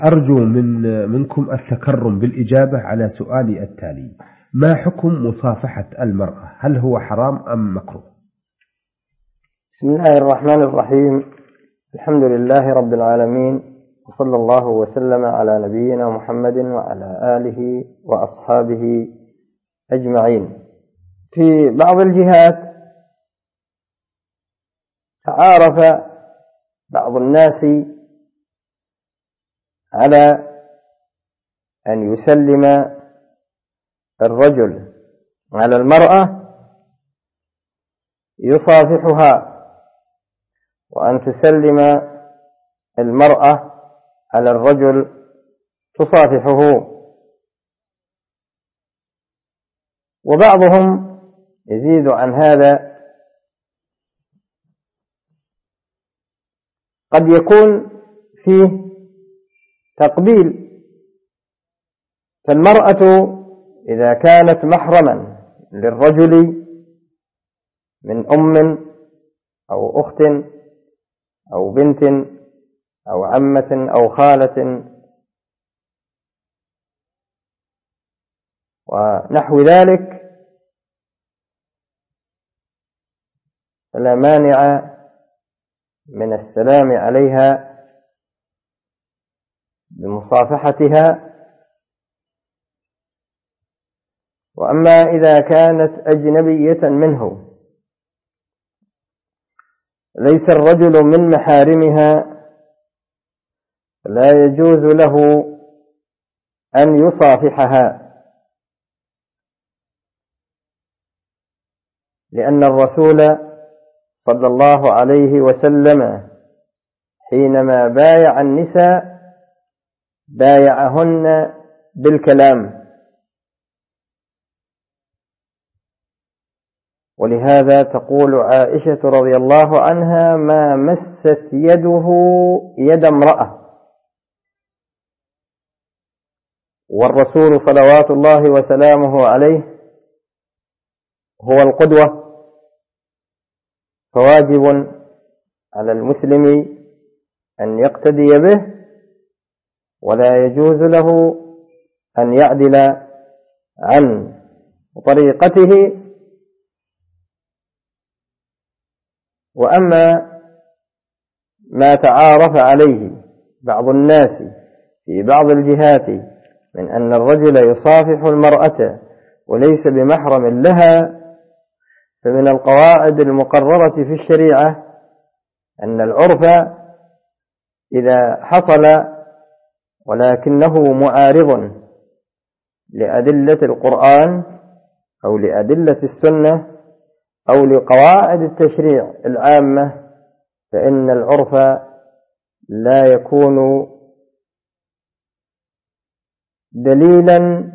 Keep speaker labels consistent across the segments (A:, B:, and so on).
A: أرجو منكم التكرم بالإجابة على سؤالي التالي: ما حكم مصافحة المرأة؟ هل هو حرام أم مكروه؟
B: بسم الله الرحمن الرحيم. الحمد لله رب العالمين، وصلى الله وسلم على نبينا محمد وعلى آله وأصحابه أجمعين. في بعض الجهات تعارف بعض الناس على أن يسلم الرجل على المرأة يصافحها، وأن تسلم المرأة على الرجل تصافحه. وبعضهم يزيد عن هذا، قد يكون فيه تقبيل، فالمرأة إذا كانت محرما للرجل من أم أو أخت أو بنت أو عمة أو خالة ونحو ذلك، فلا مانع من السلام عليها بمصافحتها. وأما إذا كانت أجنبية منه ليس الرجل من محارمها، لا يجوز له أن يصافحها، لأن الرسول صلى الله عليه وسلم حينما بايع النساء بايعهن بالكلام. ولهذا تقول عائشة رضي الله عنها: ما مست يده يد امرأة. والرسول صلوات الله وسلامه عليه هو القدوة، فواجب على المسلم أن يقتدي به، ولا يجوز له أن يعدل عن طريقته. وأما ما تعارف عليه بعض الناس في بعض الجهات من أن الرجل يصافح المرأة وليس بمحرم لها، فمن القواعد المقررة في الشريعة أن العرف إذا حصل ولكنه معارض لأدلة القرآن أو لأدلة السنة أو لقواعد التشريع العامة، فإن العرف لا يكون دليلا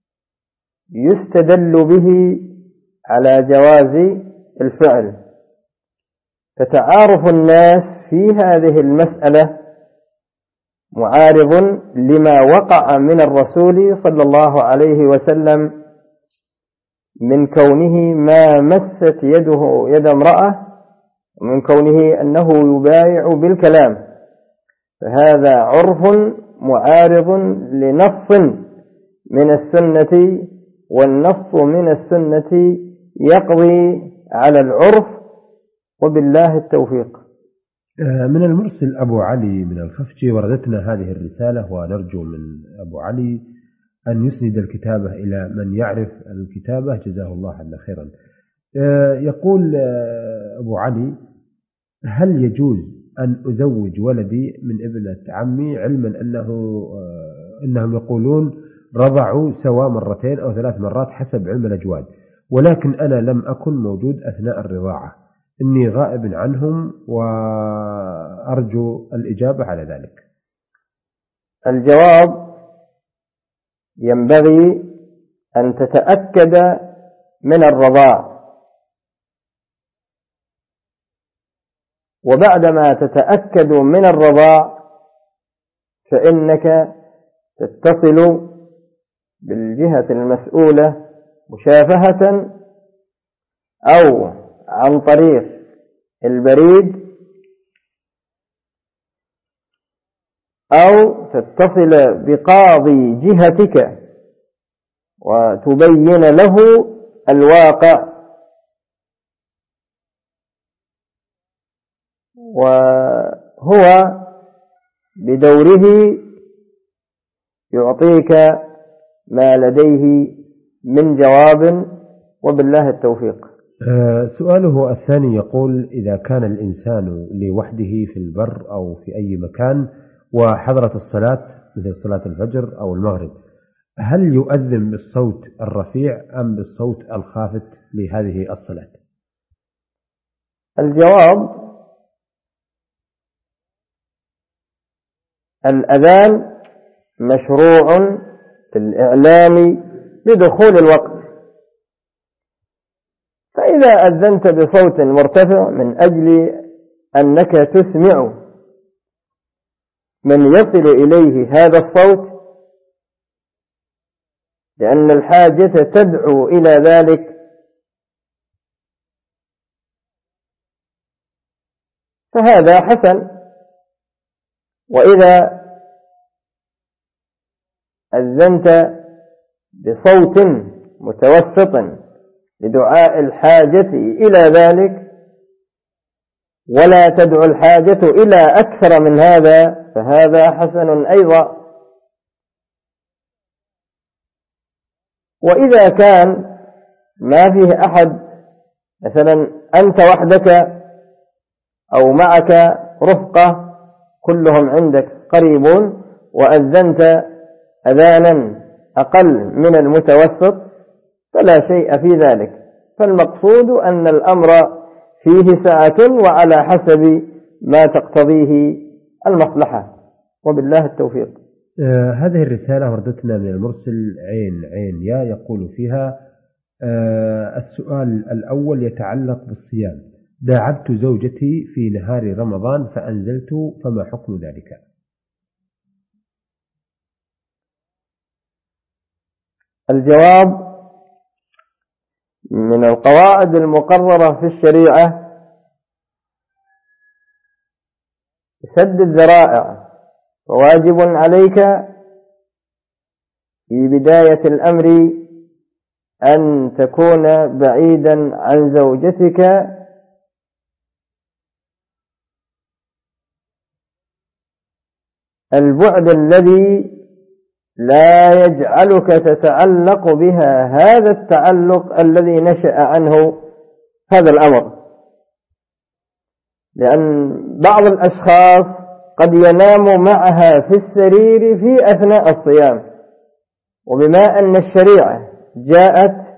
B: يستدل به على جواز الفعل. فتعارف الناس في هذه المسألة معارض لما وقع من الرسول صلى الله عليه وسلم من كونه ما مست يده يد امرأة، ومن كونه أنه يبايع بالكلام، فهذا عرف معارض لنص من السنة، والنص من السنة يقضي على العرف، وبالله التوفيق.
A: من المرسل أبو علي من الخفجي وردتنا هذه الرسالة، ونرجو من أبو علي أن يسند الكتابة إلى من يعرف الكتابة، جزاه الله عنا خيرا. يقول أبو علي: هل يجوز أن أزوج ولدي من ابنة عمي، علما أنهم يقولون رضعوا سوا مرتين أو 3 مرات حسب علم الأجواد، ولكن أنا لم أكن موجود أثناء الرضاعة، إني غائب عنهم، وأرجو الإجابة على ذلك.
B: الجواب: ينبغي أن تتأكد من الرضاع، وبعدما تتأكد من الرضاع فإنك تتصل بالجهة المسؤولة مشافهة أو عن طريق البريد أو تتصل بقاضي جهتك وتبين له الواقع، وهو بدوره يعطيك ما لديه من جواب، وبالله التوفيق.
A: سؤاله الثاني يقول: إذا كان الإنسان لوحده في البر أو في أي مكان وحضرت الصلاة مثل صلاة الفجر أو المغرب، هل يؤذن بالصوت الرفيع أم بالصوت الخافت لهذه الصلاة؟
B: الجواب: الأذان مشروع في الإعلام بدخول الوقت، فإذا أذنت بصوت مرتفع من أجل أنك تسمع من يصل إليه هذا الصوت لأن الحاجة تدعو إلى ذلك، فهذا حسن. وإذا أذنت بصوت متوسط لدعاء الحاجة إلى ذلك ولا تدعو الحاجة إلى أكثر من هذا، فهذا حسن أيضا. وإذا كان ما فيه أحد، مثلا أنت وحدك أو معك رفقة كلهم عندك قريبون، وأذنت أذانا أقل من المتوسط، فلا شيء في ذلك. فالمقصود أن الأمر فيه سعة وعلى حسب ما تقتضيه المصلحة، وبالله التوفيق.
A: هذه الرسالة وردتنا من المرسل عين يا، يقول فيها: السؤال الأول يتعلق بالصيام. داعبت زوجتي في نهار رمضان فأنزلت، فما حكم ذلك؟
B: الجواب: من القواعد المقررة في الشريعة سد الذرائع، وواجب عليك في بداية الأمر أن تكون بعيدا عن زوجتك البعد الذي لا يجعلك تتعلق بها هذا التعلق الذي نشأ عنه هذا الأمر، لأن بعض الأشخاص قد ينام معها في السرير في أثناء الصيام، وبما أن الشريعة جاءت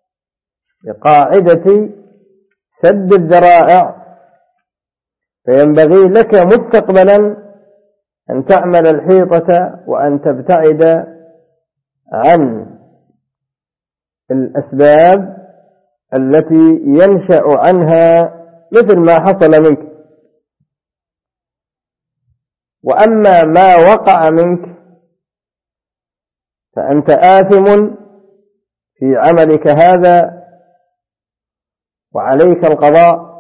B: بقاعدة سد الذرائع، فينبغي لك مستقبلا أن تعمل الحيطة وأن تبتعد عن الأسباب التي ينشأ عنها مثل ما حصل منك. وأما ما وقع منك فأنت آثم في عملك هذا وعليك القضاء.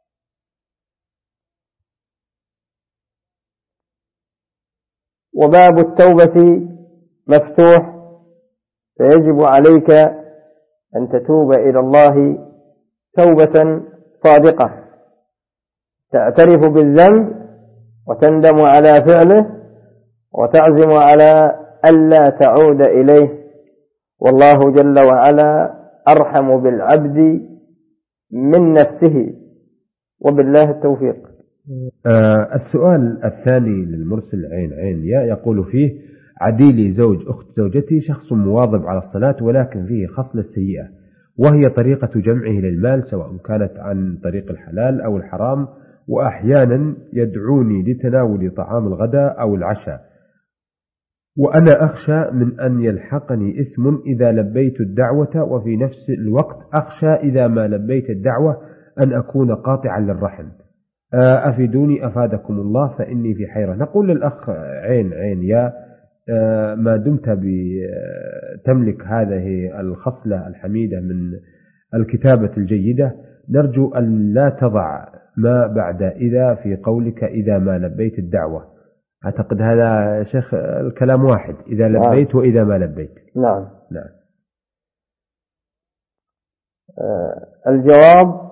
B: وباب التوبة مفتوح، فيجب عليك أن تتوب إلى الله توبة صادقة، تعترف بالذنب وتندم على فعله وتعزم على ألا تعود إليه، والله جل وعلا أرحم بالعبد من نفسه، وبالله التوفيق.
A: السؤال الثاني للمرسل عين يا، يقول فيه: عديلي زوج أخت زوجتي شخص مواظب على الصلاة، ولكن فيه خصلة سيئة، وهي طريقة جمعه للمال سواء كانت عن طريق الحلال أو الحرام، وأحيانا يدعوني لتناول طعام الغداء أو العشاء، وأنا أخشى من أن يلحقني إثم إذا لبيت الدعوة، وفي نفس الوقت أخشى إذا ما لبيت الدعوة أن أكون قاطعا للرحم. أفيدوني أفادكم الله، فإني في حيرة. نقول للأخ عين يا: ما دمت تملك هذه الخصلة الحميدة من الكتابة الجيدة، نرجو أن لا تضع ما بعد إذا في قولك إذا ما لبيت الدعوة، أعتقد هذا شيخ الكلام واحد، إذا لبيت وإذا ما لبيت.
B: نعم.
A: نعم.
B: الجواب: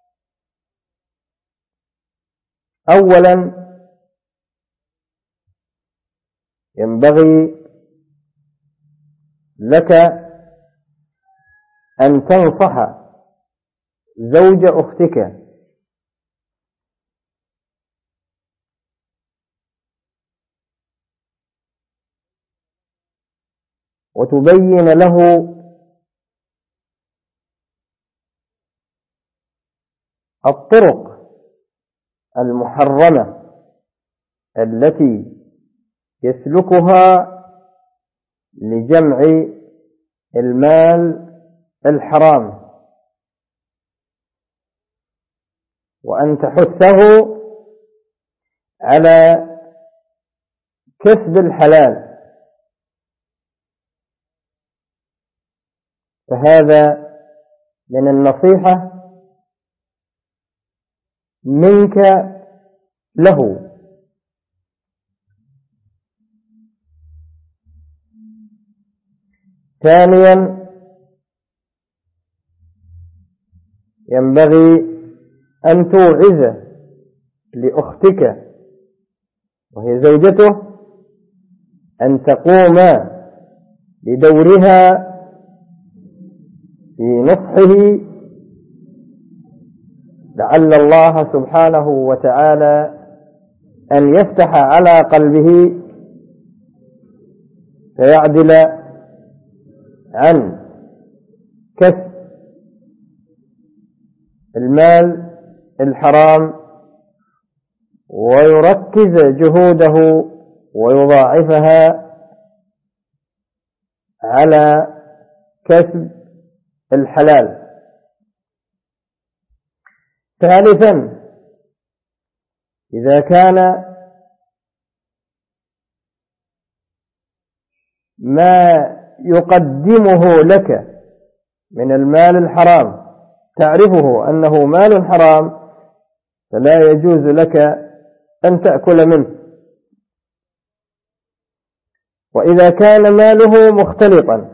B: أولا ينبغي لك أن تنصح زوج أختك وتبين له الطرق المحرمة التي يسلكها لجمع المال الحرام، وأن تحثه على كسب الحلال. فهذا من النصيحة منك له. ثانيا ينبغي أن توعز لأختك وهي زوجته أن تقوم بدورها في نصحه، لعل الله سبحانه وتعالى أن يفتح على قلبه فيعدل عن كسب المال الحرام ويركز جهوده ويضاعفها على كسب الحلال. ثالثا إذا كان ما يقدمه لك من المال الحرام تعرفه أنه مال حرام فلا يجوز لك أن تأكل منه. وإذا كان ماله مختلطا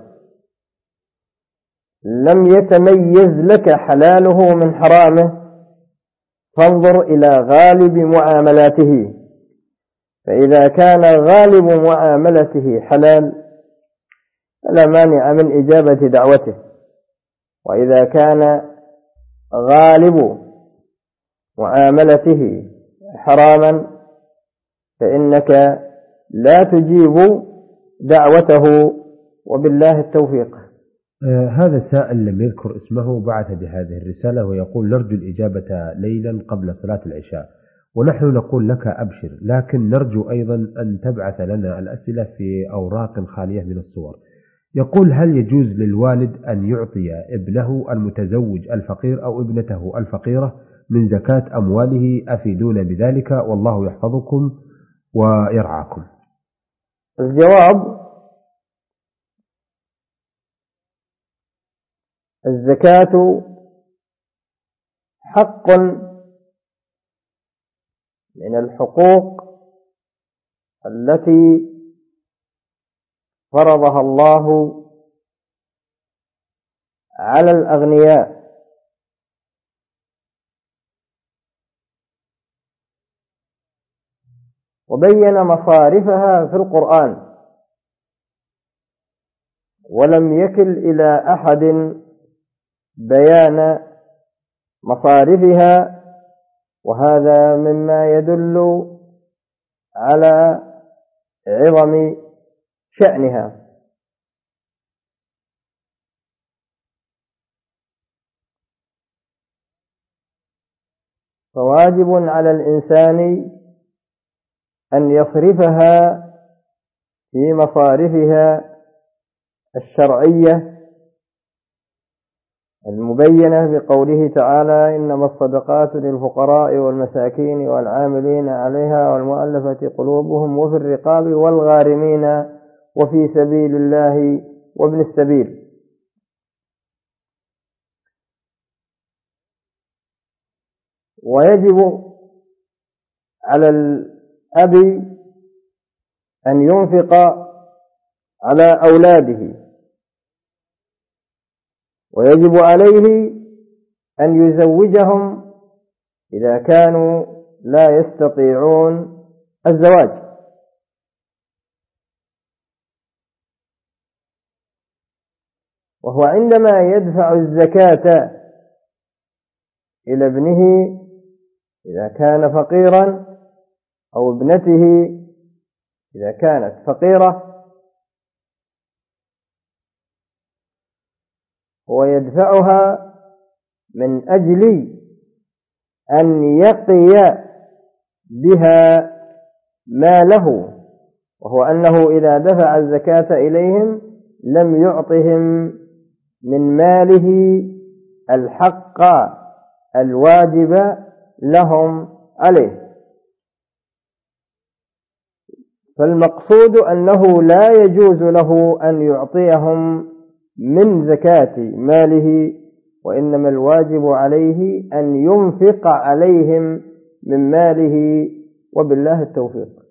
B: لم يتميز لك حلاله من حرامه فانظر إلى غالب معاملاته، فإذا كان غالب معاملته حلال فلا مانع من إجابة دعوته، وإذا كان غالب معاملته حراما فإنك لا تجيب دعوته، وبالله التوفيق.
A: هذا سائل لم يذكر اسمه بعث بهذه الرسالة ويقول: نرجو الإجابة ليلا قبل صلاة العشاء، ونحن نقول لك أبشر، لكن نرجو أيضا أن تبعث لنا الأسئلة في أوراق خالية من الصور. يقول: هل يجوز للوالد أن يعطي ابنه المتزوج الفقير أو ابنته الفقيرة من زكاة أمواله؟ أفيدونا بذلك والله يحفظكم ويرعاكم.
B: الجواب: الزكاة حق من الحقوق التي فرضها الله على الأغنياء، وبين مصارفها في القرآن، ولم يكل إلى أحد بيان مصارفها، وهذا مما يدل على عظم شأنها. فواجب على الإنسان أن يصرفها في مصارفها الشرعية المبينة بقوله تعالى: إنما الصدقات للفقراء والمساكين والعاملين عليها والمؤلفة قلوبهم وفي الرقاب والغارمين وفي سبيل الله وابن السبيل. ويجب على الأب أن ينفق على أولاده، ويجب عليه أن يزوجهم إذا كانوا لا يستطيعون الزواج. وهو عندما يدفع الزكاة إلى ابنه إذا كان فقيرا أو ابنته إذا كانت فقيرة، هو يدفعها من أجل أن يقي بها ماله، وهو أنه إذا دفع الزكاة إليهم لم يعطهم من ماله الحق الواجب لهم عليه. فالمقصود أنه لا يجوز له أن يعطيهم من زكاة ماله، وإنما الواجب عليه أن ينفق عليهم من ماله، وبالله التوفيق.